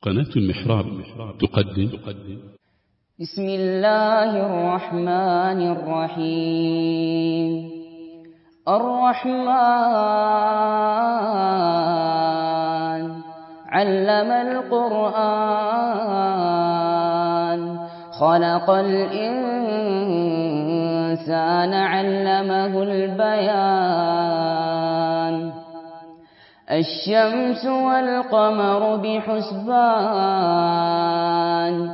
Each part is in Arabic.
قناة المحراب تقدم بسم الله الرحمن الرحيم. الرحمن علم القرآن، خلق الإنسان علمه البيان. الشمس والقمر بحسبان،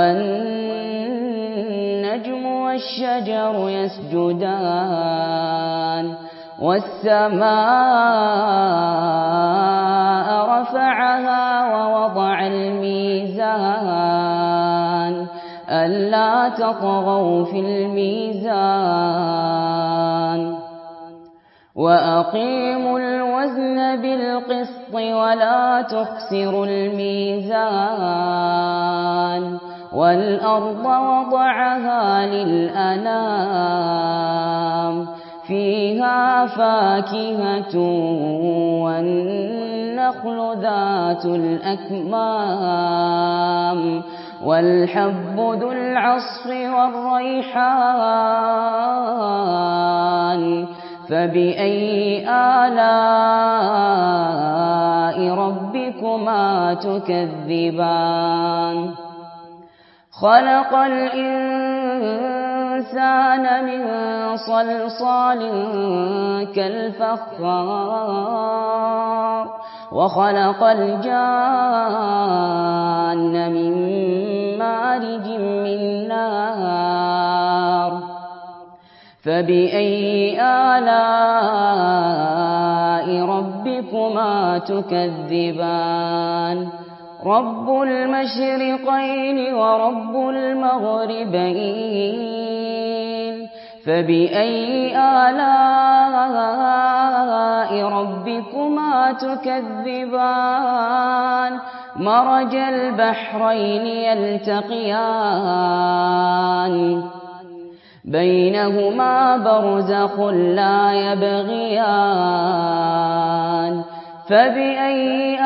والنجم والشجر يسجدان. والسماء رفعها ووضع الميزان، ألا تطغوا في الميزان. وأقيموا الوزن بالقسط ولا تخسروا الميزان. والأرض وضعها للأنام، فيها فاكهة والنخل ذات الأكمام، والحب ذو العصف والريحان. فبأي آلاء ربكما تكذبان؟ خلق الإنسان من صلصال كالفخار، وخلق الجان من مارج من نار. فبأي آلاء ربكما تكذبان؟ رب المشرقين ورب المغربين. فبأي آلاء ربكما تكذبان؟ مرج البحرين يلتقيان، بينهما برزخ لا يبغيان. فبأي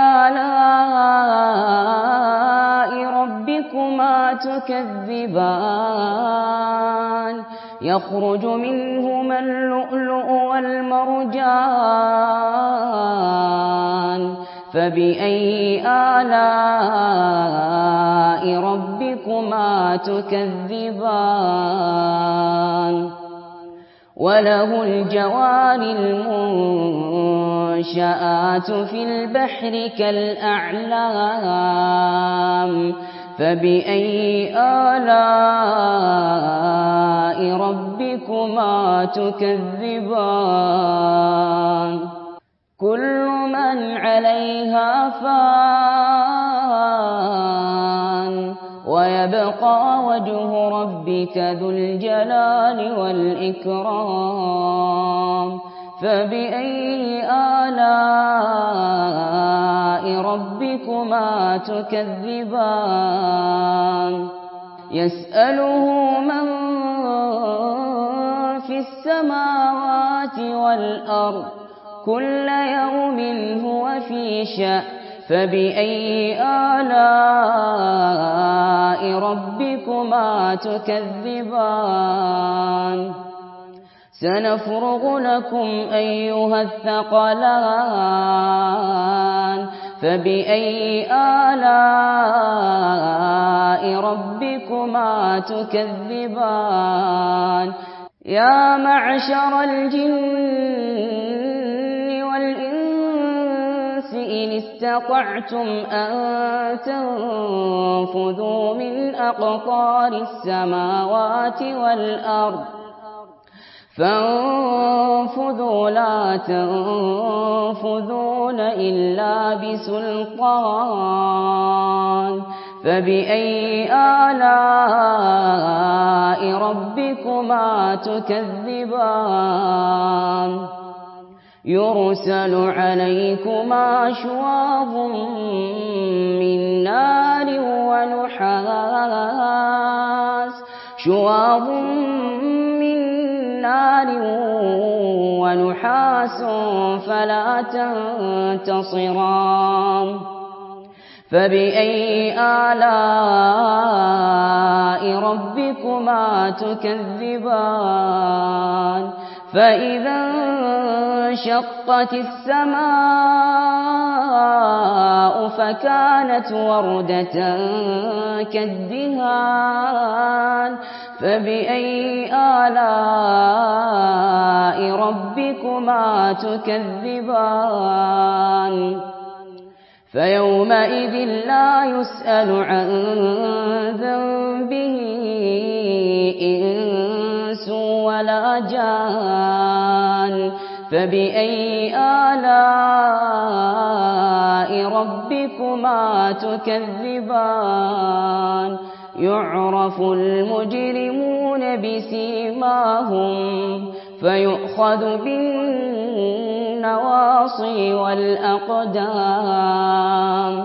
آلاء ربكما تكذبان؟ يخرج منهما اللؤلؤ والمرجان. فبأي آلاء ربكما تكذبان؟ وله الجوار المنشآت في البحر كالأعلام. فبأي آلاء ربكما تكذبان؟ كل من عليها فان، ويبقى وجه ربك ذو الجلال والإكرام. فبأي آلاء ربكما تكذبان؟ يسأله من في السماوات والأرض، كل يوم هو في شأن. فبأي آلاء ربكما تكذبان؟ سنفرغ لكم أيها الثقلان. فبأي آلاء ربكما تكذبان؟ يا معشر الجن والإنس إن استطعتم أن تنفذوا من أقطار السماوات والأرض فانفذوا، لا تنفذون إلا بسلطان. فبأي آلاء ربكما تكذبان؟ يرسل عليكما شواظ من نار ونحاس، شواظ من نار ونحاس فلا تنتصران. فبأي آلاء ربكما تكذبان فإذا انشقت السماء فكانت وردة كالدهان فبأي آلاء ربكما تكذبان فيومئذ لا يسأل عن ذنبه إنس ولا جان فبأي آلاء ربكما تكذبان يعرف المجرمون بسيماهم فيؤخذ بالنواصي والأقدام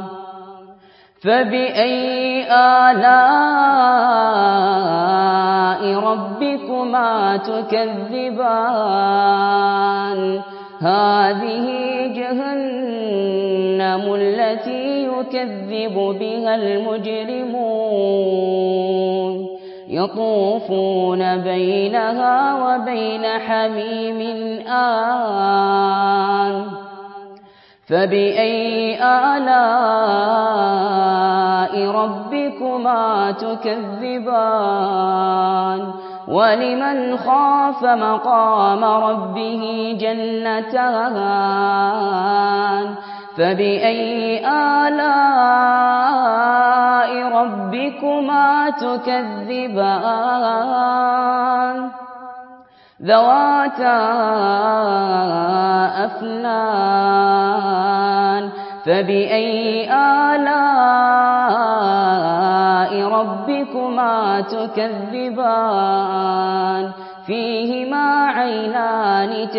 فبأي آلاء ربكما تكذبان هذه جهنم التي يكذب بها المجرمون يطوفون بينها وبين حميم آن فبأي آلاء ربكما تكذبان ولمن خاف مقام ربه جنتان فبأي آلاء ربكما تكذبان ذواتا أفنان فبأي آلاء ربكما تكذبان فيهما عينان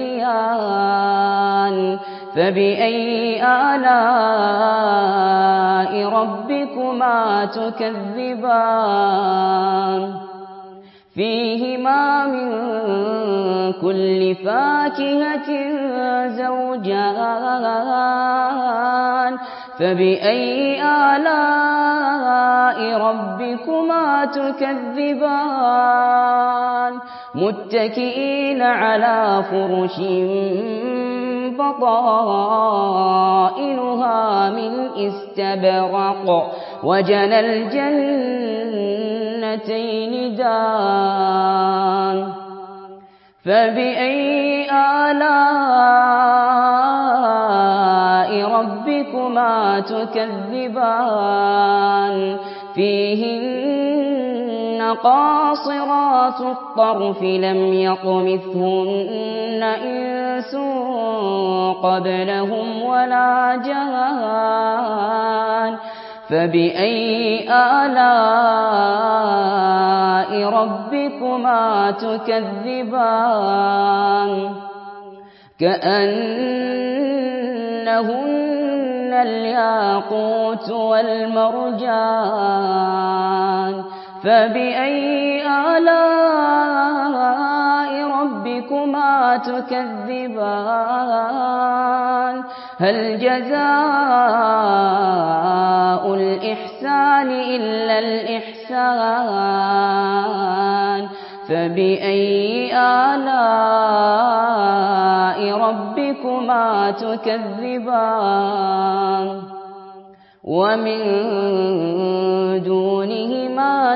تجريان فبأي آلاء ربكما تكذبان فيهما من كل فاكهة زوجان فبأي آلاء ربكما تكذبان متكئين على فرش بطائنها من استبرق وجنى الجنتين دان فبأي آلاء ربكما تكذبان فيهن قاصرات الطرف لم يطمثهن إنس قبلهم ولا جان فبأي آلاء ربكما تكذبان كأنهن الياقوت والمرجان فبأي آلاء ربكما تكذبان هل جزاء الإحسان إلا الإحسان فبأي آلاء ربكما تكذبان ومن دونهما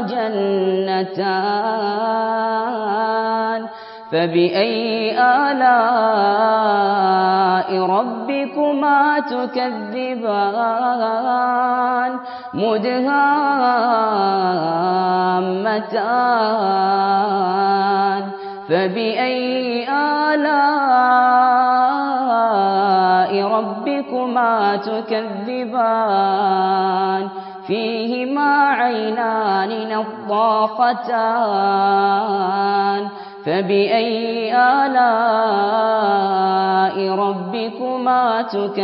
جنتان فبأي آلاء ربكما تكذبان مدهامتان فبأي آلاء ربكما تكذبان فيهما عينان نضاختان فبأي آلاء ربكما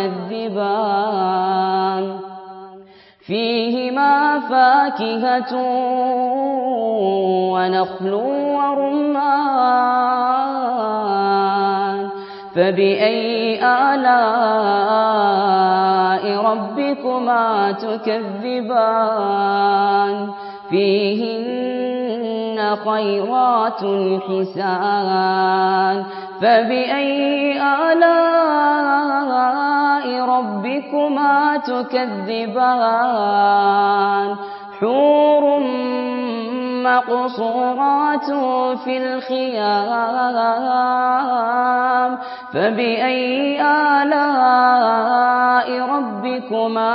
تكذبان فيهما فاكهة ونخل ورمان فبأي آلاء ربكما تكذبان فيهن خيرات حسان فبأي آلاء ربكما تكذبان حور مقصورات في الخيام فبأي آلاء ربكما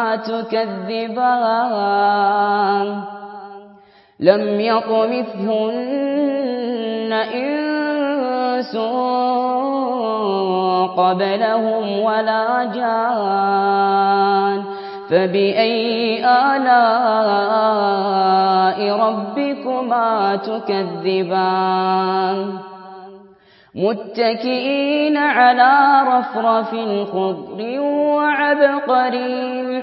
تكذبان لم يطمثهن إنس قبلهم ولا جان فبأي آلاء ربكما تكذبان متكئين على رفرف خضر وعبقري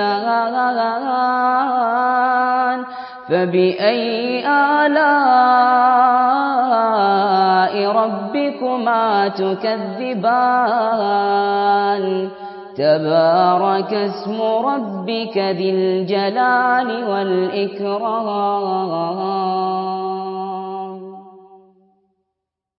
حسان فبأي آلاء ربكما تكذبان تبارك اسم ربك ذي الجلال والإكرام